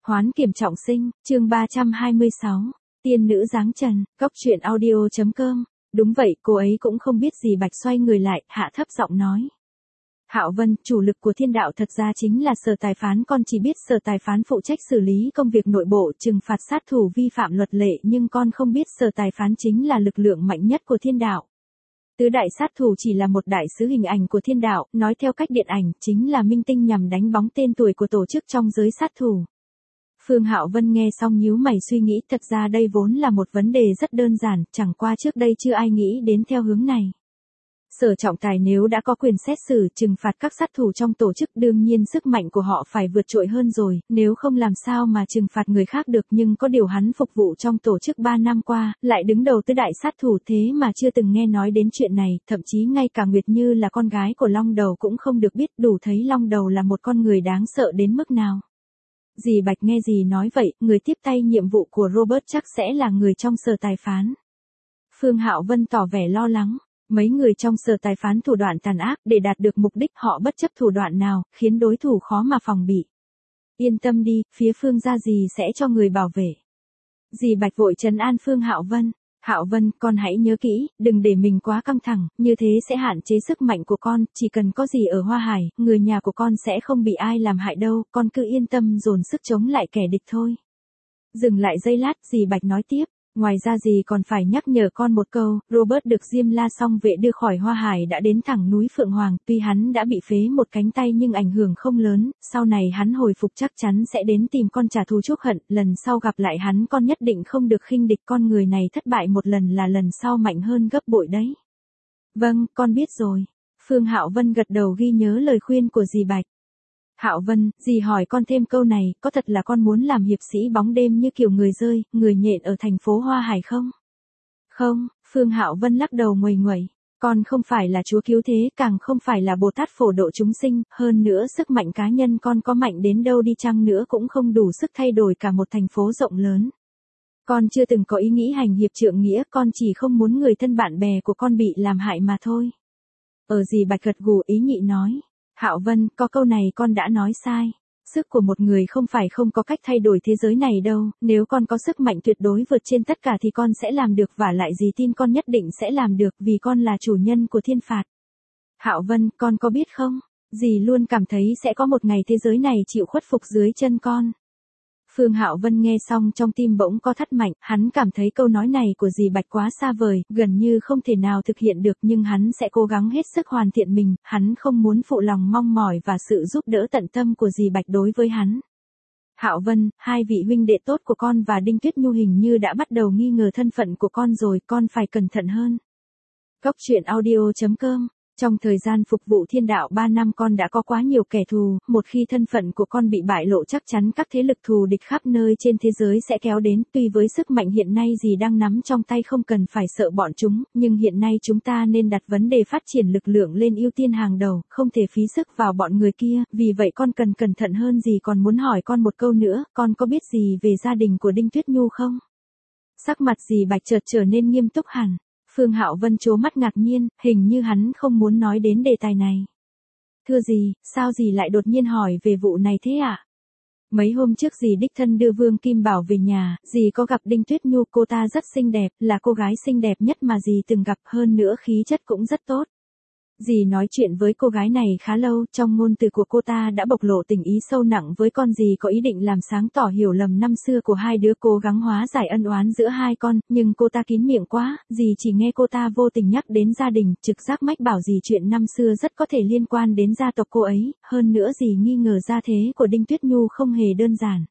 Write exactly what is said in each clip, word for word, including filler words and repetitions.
Hoán kiểm trọng sinh, chương ba trăm hai mươi sáu, tiên nữ dáng trần, góc truyện audio chấm com. Đúng vậy, cô ấy cũng không biết gì. Bạch xoay người lại, hạ thấp giọng nói. Hạo Vân, chủ lực của thiên đạo thật ra chính là sở tài phán, con chỉ biết sở tài phán phụ trách xử lý công việc nội bộ, trừng phạt sát thủ vi phạm luật lệ, nhưng con không biết sở tài phán chính là lực lượng mạnh nhất của thiên đạo. Tứ đại sát thủ chỉ là một đại sứ hình ảnh của thiên đạo, nói theo cách điện ảnh, chính là minh tinh nhằm đánh bóng tên tuổi của tổ chức trong giới sát thủ. Phương Hạo Vân nghe xong nhíu mày suy nghĩ, thật ra đây vốn là một vấn đề rất đơn giản, chẳng qua trước đây chưa ai nghĩ đến theo hướng này. Sở trọng tài nếu đã có quyền xét xử, trừng phạt các sát thủ trong tổ chức, đương nhiên sức mạnh của họ phải vượt trội hơn rồi, nếu không làm sao mà trừng phạt người khác được, nhưng có điều hắn phục vụ trong tổ chức ba năm qua, lại đứng đầu tứ đại sát thủ, thế mà chưa từng nghe nói đến chuyện này, thậm chí ngay cả Nguyệt Như là con gái của Long Đầu cũng không được biết, đủ thấy Long Đầu là một con người đáng sợ đến mức nào. Dì Bạch nghe dì nói vậy, người tiếp tay nhiệm vụ của Robert chắc sẽ là người trong sở tài phán. Phương Hạo Vân tỏ vẻ lo lắng. Mấy người trong sở tài phán thủ đoạn tàn ác, để đạt được mục đích họ bất chấp thủ đoạn nào, khiến đối thủ khó mà phòng bị. Yên tâm đi, phía Phương gia dì sẽ cho người bảo vệ. Dì Bạch vội trấn an Phương Hạo Vân. Hạo Vân, con hãy nhớ kỹ, đừng để mình quá căng thẳng, như thế sẽ hạn chế sức mạnh của con, chỉ cần có gì ở Hoa Hải, người nhà của con sẽ không bị ai làm hại đâu, con cứ yên tâm dồn sức chống lại kẻ địch thôi. Dừng lại giây lát, dì Bạch nói tiếp. Ngoài ra dì còn phải nhắc nhở con một câu, Robert được Diêm La Song vệ đưa khỏi Hoa Hải đã đến thẳng núi Phượng Hoàng, tuy hắn đã bị phế một cánh tay nhưng ảnh hưởng không lớn, sau này hắn hồi phục chắc chắn sẽ đến tìm con trả thù chuốc hận, lần sau gặp lại hắn con nhất định không được khinh địch, con người này thất bại một lần là lần sau mạnh hơn gấp bội đấy. Vâng, con biết rồi. Phương Hạo Vân gật đầu ghi nhớ lời khuyên của dì Bạch. Hạo Vân, dì hỏi con thêm câu này, có thật là con muốn làm hiệp sĩ bóng đêm như kiểu người rơi, người nhện ở thành phố Hoa Hải không? Không, Phương Hạo Vân lắc đầu nguầy nguẩy, con không phải là Chúa cứu thế, càng không phải là Bồ Tát phổ độ chúng sinh, hơn nữa sức mạnh cá nhân con có mạnh đến đâu đi chăng nữa cũng không đủ sức thay đổi cả một thành phố rộng lớn. Con chưa từng có ý nghĩ hành hiệp trượng nghĩa, con chỉ không muốn người thân bạn bè của con bị làm hại mà thôi. Ở dì Bạch gật gù ý nhị nói. Hạo Vân, có câu này con đã nói sai. Sức của một người không phải không có cách thay đổi thế giới này đâu, nếu con có sức mạnh tuyệt đối vượt trên tất cả thì con sẽ làm được, và lại dì tin con nhất định sẽ làm được, vì con là chủ nhân của thiên phạt. Hạo Vân, con có biết không, dì luôn cảm thấy sẽ có một ngày thế giới này chịu khuất phục dưới chân con. Phương Hạo Vân nghe xong trong tim bỗng co thắt mạnh, hắn cảm thấy câu nói này của dì Bạch quá xa vời, gần như không thể nào thực hiện được, nhưng hắn sẽ cố gắng hết sức hoàn thiện mình, hắn không muốn phụ lòng mong mỏi và sự giúp đỡ tận tâm của dì Bạch đối với hắn. Hạo Vân, hai vị huynh đệ tốt của con và Đinh Tuyết Nhu hình như đã bắt đầu nghi ngờ thân phận của con rồi, con phải cẩn thận hơn. Góc truyện audio chấm com. Trong thời gian phục vụ thiên đạo ba năm con đã có quá nhiều kẻ thù, một khi thân phận của con bị bại lộ chắc chắn các thế lực thù địch khắp nơi trên thế giới sẽ kéo đến, tuy với sức mạnh hiện nay dì đang nắm trong tay không cần phải sợ bọn chúng, nhưng hiện nay chúng ta nên đặt vấn đề phát triển lực lượng lên ưu tiên hàng đầu, không thể phí sức vào bọn người kia, vì vậy con cần cẩn thận hơn. Dì còn muốn hỏi con một câu nữa, con có biết gì về gia đình của Đinh Tuyết Nhu không? Sắc mặt dì Bạch chợt trở nên nghiêm túc hẳn. Phương Hạo Vân trố mắt ngạc nhiên, hình như hắn không muốn nói đến đề tài này. Thưa dì, sao dì lại đột nhiên hỏi về vụ này thế ạ? À? Mấy hôm trước dì đích thân đưa Vương Kim Bảo về nhà, dì có gặp Đinh Tuyết Nhu, cô ta rất xinh đẹp, là cô gái xinh đẹp nhất mà dì từng gặp, hơn nữa khí chất cũng rất tốt. Dì nói chuyện với cô gái này khá lâu, trong ngôn từ của cô ta đã bộc lộ tình ý sâu nặng với con, dì có ý định làm sáng tỏ hiểu lầm năm xưa của hai đứa, cố gắng hóa giải ân oán giữa hai con, nhưng cô ta kín miệng quá, dì chỉ nghe cô ta vô tình nhắc đến gia đình, trực giác mách bảo dì chuyện năm xưa rất có thể liên quan đến gia tộc cô ấy, hơn nữa dì nghi ngờ gia thế của Đinh Tuyết Nhu không hề đơn giản.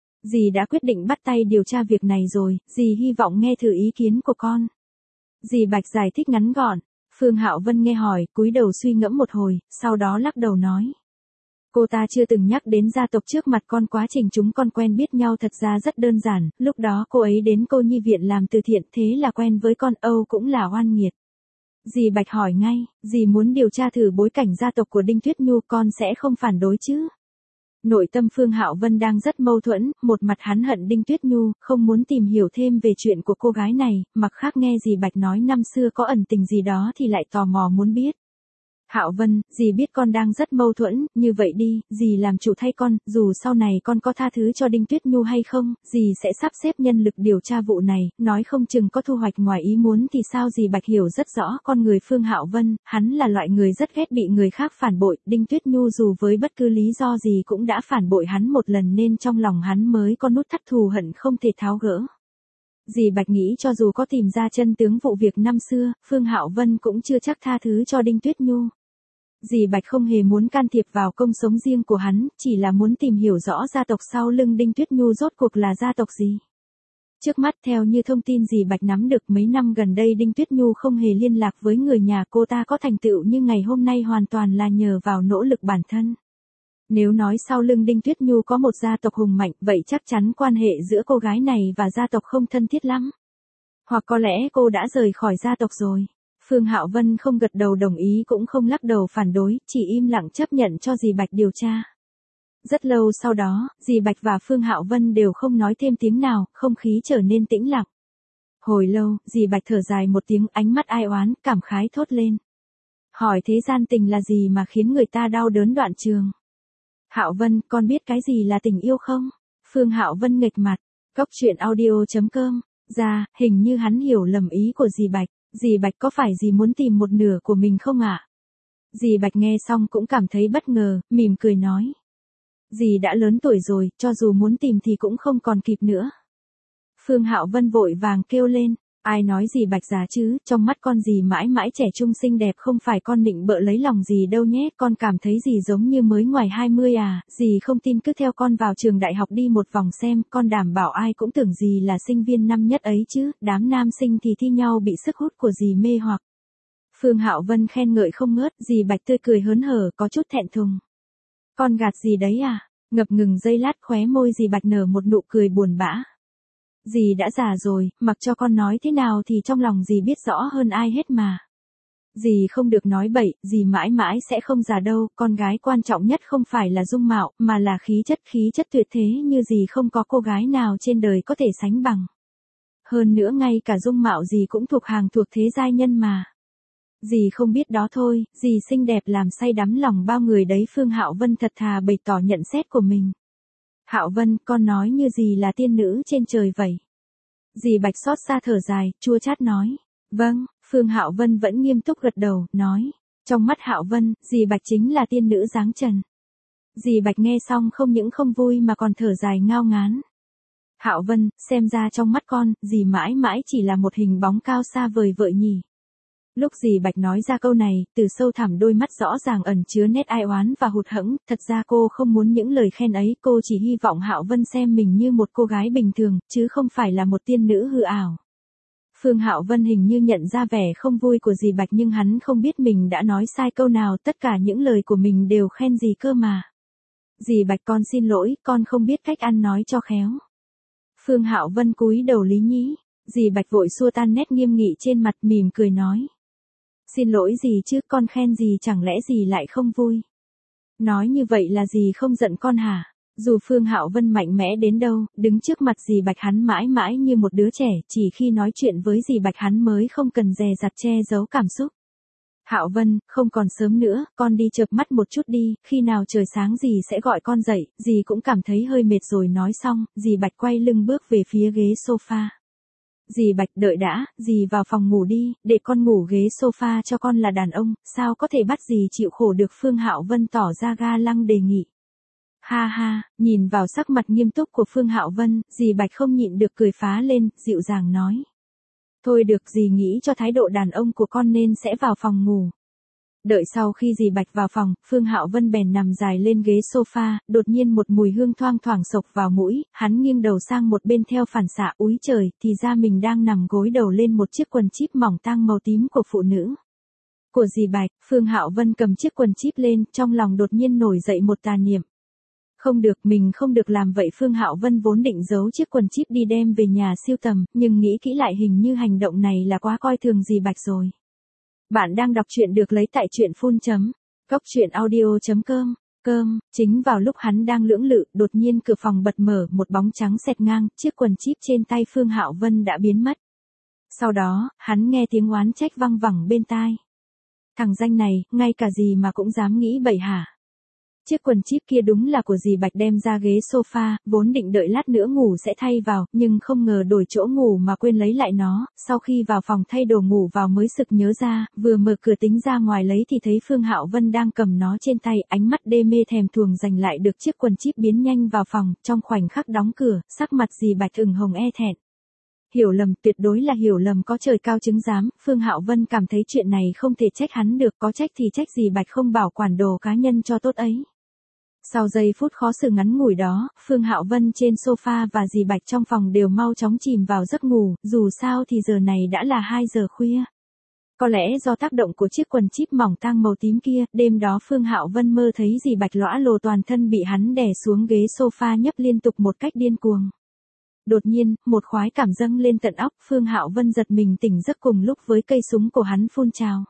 Dì đã quyết định bắt tay điều tra việc này rồi, dì hy vọng nghe thử ý kiến của con. Dì Bạch giải thích ngắn gọn. Phương Hạo Vân nghe hỏi, cúi đầu suy ngẫm một hồi, sau đó lắc đầu nói. Cô ta chưa từng nhắc đến gia tộc trước mặt con, quá trình chúng con quen biết nhau thật ra rất đơn giản, lúc đó cô ấy đến cô nhi viện làm từ thiện, thế là quen với con, Âu cũng là oan nghiệt. Dì Bạch hỏi ngay, dì muốn điều tra thử bối cảnh gia tộc của Đinh Tuyết Nhu, con sẽ không phản đối chứ? Nội tâm Phương Hạo Vân đang rất mâu thuẫn, một mặt hắn hận Đinh Tuyết Nhu, không muốn tìm hiểu thêm về chuyện của cô gái này, mặt khác nghe dì Bạch nói năm xưa có ẩn tình gì đó thì lại tò mò muốn biết. Hạo Vân, dì biết con đang rất mâu thuẫn, như vậy đi, dì làm chủ thay con, dù sau này con có tha thứ cho Đinh Tuyết Nhu hay không, dì sẽ sắp xếp nhân lực điều tra vụ này, nói không chừng có thu hoạch ngoài ý muốn thì sao. Dì Bạch hiểu rất rõ con người Phương Hạo Vân, hắn là loại người rất ghét bị người khác phản bội, Đinh Tuyết Nhu dù với bất cứ lý do gì cũng đã phản bội hắn một lần nên trong lòng hắn mới có nút thắt thù hận không thể tháo gỡ. Dì Bạch nghĩ cho dù có tìm ra chân tướng vụ việc năm xưa, Phương Hạo Vân cũng chưa chắc tha thứ cho Đinh Tuyết Nhu. Dì Bạch không hề muốn can thiệp vào công sống riêng của hắn, chỉ là muốn tìm hiểu rõ gia tộc sau lưng Đinh Tuyết Nhu rốt cuộc là gia tộc gì. Trước mắt theo như thông tin dì Bạch nắm được mấy năm gần đây Đinh Tuyết Nhu không hề liên lạc với người nhà cô ta có thành tựu như ngày hôm nay hoàn toàn là nhờ vào nỗ lực bản thân. Nếu nói sau lưng Đinh Tuyết Nhu có một gia tộc hùng mạnh, vậy chắc chắn quan hệ giữa cô gái này và gia tộc không thân thiết lắm. Hoặc có lẽ cô đã rời khỏi gia tộc rồi. Phương Hạo Vân không gật đầu đồng ý cũng không lắc đầu phản đối, chỉ im lặng chấp nhận cho dì Bạch điều tra. Rất lâu sau đó, dì Bạch và Phương Hạo Vân đều không nói thêm tiếng nào, không khí trở nên tĩnh lặng. Hồi lâu, dì Bạch thở dài một tiếng, ánh mắt ai oán, cảm khái thốt lên. Hỏi thế gian tình là gì mà khiến người ta đau đớn đoạn trường? Hạo Vân, con biết cái gì là tình yêu không? Phương Hạo Vân nghệch mặt, cốc truyện audio chấm com, ra, hình như hắn hiểu lầm ý của dì Bạch. Dì Bạch có phải dì muốn tìm một nửa của mình không ạ? À? Dì Bạch nghe xong cũng cảm thấy bất ngờ, mỉm cười nói. Dì đã lớn tuổi rồi, cho dù muốn tìm thì cũng không còn kịp nữa. Phương Hạo Vân vội vàng kêu lên, ai nói dì Bạch già chứ, trong mắt con dì mãi mãi trẻ trung xinh đẹp, không phải con nịnh bợ lấy lòng dì đâu nhé, con cảm thấy dì giống như mới ngoài hai mươi à, dì không tin cứ theo con vào trường đại học đi một vòng xem, con đảm bảo ai cũng tưởng dì là sinh viên năm nhất ấy chứ, đám nam sinh thì thi nhau bị sức hút của dì mê hoặc. Phương Hạo Vân khen ngợi không ngớt, dì Bạch tươi cười hớn hở, có chút thẹn thùng. Con gạt dì đấy à? Ngập ngừng giây lát khóe môi dì Bạch nở một nụ cười buồn bã. Dì đã già rồi, mặc cho con nói thế nào thì trong lòng dì biết rõ hơn ai hết mà. Dì không được nói bậy, dì mãi mãi sẽ không già đâu, con gái quan trọng nhất không phải là dung mạo, mà là khí chất, khí chất tuyệt thế như dì không có cô gái nào trên đời có thể sánh bằng. Hơn nữa ngay cả dung mạo dì cũng thuộc hàng thuộc thế giai nhân mà. Dì không biết đó thôi, dì xinh đẹp làm say đắm lòng bao người đấy. Phương Hạo Vân thật thà bày tỏ nhận xét của mình. Hạo Vân, con nói như dì là tiên nữ trên trời vậy. Dì Bạch xót xa thở dài, chua chát nói. Vâng, Phương Hạo Vân vẫn nghiêm túc gật đầu, nói. Trong mắt Hạo Vân, dì Bạch chính là tiên nữ dáng trần. Dì Bạch nghe xong không những không vui mà còn thở dài ngao ngán. Hạo Vân, xem ra trong mắt con, dì mãi mãi chỉ là một hình bóng cao xa vời vợi nhỉ. Lúc dì Bạch nói ra câu này, từ sâu thẳm đôi mắt rõ ràng ẩn chứa nét ai oán và hụt hẫng, thật ra cô không muốn những lời khen ấy, cô chỉ hy vọng Hạo Vân xem mình như một cô gái bình thường, chứ không phải là một tiên nữ hư ảo. Phương Hạo Vân hình như nhận ra vẻ không vui của dì Bạch nhưng hắn không biết mình đã nói sai câu nào, tất cả những lời của mình đều khen dì cơ mà. Dì Bạch con xin lỗi, con không biết cách ăn nói cho khéo. Phương Hạo Vân cúi đầu lý nhí, dì Bạch vội xua tan nét nghiêm nghị trên mặt, mỉm cười nói. Xin lỗi gì chứ, con khen gì chẳng lẽ dì lại không vui. Nói như vậy là dì không giận con hả? Dù Phương Hạo Vân mạnh mẽ đến đâu, đứng trước mặt dì Bạch hắn mãi mãi như một đứa trẻ, chỉ khi nói chuyện với dì Bạch hắn mới không cần dè dặt che giấu cảm xúc. Hạo Vân, không còn sớm nữa, con đi chợp mắt một chút đi, khi nào trời sáng dì sẽ gọi con dậy, dì cũng cảm thấy hơi mệt rồi. Nói xong, dì Bạch quay lưng bước về phía ghế sofa. Dì Bạch đợi đã, dì vào phòng ngủ đi, để con ngủ ghế sofa cho con là đàn ông, sao có thể bắt dì chịu khổ được. Phương Hạo Vân tỏ ra ga lăng đề nghị. Ha ha, nhìn vào sắc mặt nghiêm túc của Phương Hạo Vân, dì Bạch không nhịn được cười phá lên, dịu dàng nói. Thôi được, dì nghĩ cho thái độ đàn ông của con nên sẽ vào phòng ngủ. Đợi sau khi dì Bạch vào phòng, Phương Hạo Vân bèn nằm dài lên ghế sofa, đột nhiên một mùi hương thoang thoảng xộc vào mũi, hắn nghiêng đầu sang một bên theo phản xạ, úi trời, thì ra mình đang nằm gối đầu lên một chiếc quần chíp mỏng tang màu tím của phụ nữ. Của dì Bạch. Phương Hạo Vân cầm chiếc quần chíp lên, trong lòng đột nhiên nổi dậy một tà niệm. Không được, mình không được làm vậy. Phương Hạo Vân vốn định giấu chiếc quần chíp đi đem về nhà siêu tầm, nhưng nghĩ kỹ lại hình như hành động này là quá coi thường dì Bạch rồi. Bạn đang đọc truyện được lấy tại truyện phun chấm cốc truyện audio chấm com. Cơm, chính vào lúc hắn đang lưỡng lự, đột nhiên cửa phòng bật mở, một bóng trắng xẹt ngang, chiếc quần chíp trên tay Phương Hạo Vân đã biến mất. Sau đó, hắn nghe tiếng oán trách văng vẳng bên tai. Thằng danh này, ngay cả gì mà cũng dám nghĩ bậy hả? Chiếc quần chip kia đúng là của dì Bạch đem ra ghế sofa, vốn định đợi lát nữa ngủ sẽ thay vào, nhưng không ngờ đổi chỗ ngủ mà quên lấy lại nó, sau khi vào phòng thay đồ ngủ vào mới sực nhớ ra, vừa mở cửa tính ra ngoài lấy thì thấy Phương Hạo Vân đang cầm nó trên tay, ánh mắt đê mê thèm thuồng giành lại được chiếc quần chip biến nhanh vào phòng, trong khoảnh khắc đóng cửa, sắc mặt dì Bạch ửng hồng e thẹn. Hiểu lầm, tuyệt đối là hiểu lầm, có trời cao chứng giám, Phương Hạo Vân cảm thấy chuyện này không thể trách hắn được, có trách thì trách dì Bạch không bảo quản đồ cá nhân cho tốt ấy. Sau giây phút khó xử ngắn ngủi đó, Phương Hạo Vân trên sofa và dì Bạch trong phòng đều mau chóng chìm vào giấc ngủ, dù sao thì giờ này đã là hai giờ khuya. Có lẽ do tác động của chiếc quần chip mỏng tang màu tím kia, đêm đó Phương Hạo Vân mơ thấy dì Bạch lõa lồ toàn thân bị hắn đè xuống ghế sofa nhấp liên tục một cách điên cuồng. Đột nhiên, một khoái cảm dâng lên tận óc, Phương Hạo Vân giật mình tỉnh giấc cùng lúc với cây súng của hắn phun trào.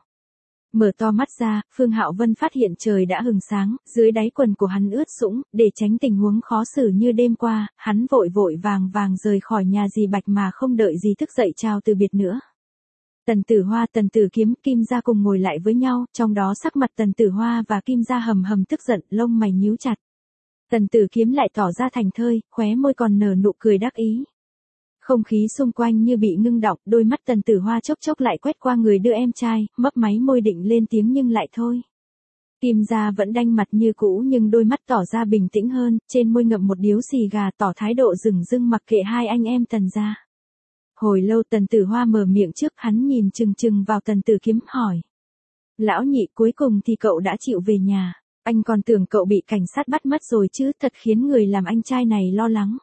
Mở to mắt ra, Phương Hạo Vân phát hiện trời đã hừng sáng, dưới đáy quần của hắn ướt sũng, để tránh tình huống khó xử như đêm qua, hắn vội vội vàng vàng rời khỏi nhà dì Bạch mà không đợi dì thức dậy chào từ biệt nữa. Tần Tử Hoa, Tần Tử Kiếm, Kim Gia cùng ngồi lại với nhau, trong đó sắc mặt Tần Tử Hoa và Kim Gia hầm hầm tức giận, lông mày nhíu chặt. Tần Tử Kiếm lại tỏ ra thành thơi, khóe môi còn nở nụ cười đắc ý. Không khí xung quanh như bị ngưng đọng, đôi mắt Tần Tử Hoa chốc chốc lại quét qua người đưa em trai, mấp máy môi định lên tiếng nhưng lại thôi. Kim Gia vẫn đanh mặt như cũ nhưng đôi mắt tỏ ra bình tĩnh hơn, trên môi ngậm một điếu xì gà tỏ thái độ dửng dưng mặc kệ hai anh em Tần gia. Hồi lâu Tần Tử Hoa mở miệng trước, hắn nhìn chừng chừng vào Tần Tử Kiếm hỏi. Lão nhị, cuối cùng thì cậu đã chịu về nhà, anh còn tưởng cậu bị cảnh sát bắt mất rồi chứ, thật khiến người làm anh trai này lo lắng.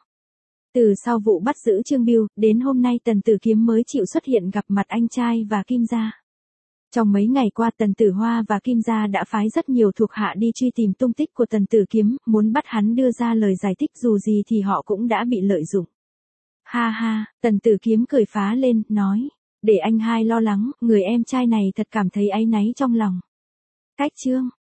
Từ sau vụ bắt giữ Trương Bưu, đến hôm nay Tần Tử Kiếm mới chịu xuất hiện gặp mặt anh trai và Kim Gia. Trong mấy ngày qua Tần Tử Hoa và Kim Gia đã phái rất nhiều thuộc hạ đi truy tìm tung tích của Tần Tử Kiếm, muốn bắt hắn đưa ra lời giải thích, dù gì thì họ cũng đã bị lợi dụng. Ha ha, Tần Tử Kiếm cười phá lên, nói, để anh hai lo lắng, người em trai này thật cảm thấy áy náy trong lòng. Cách chương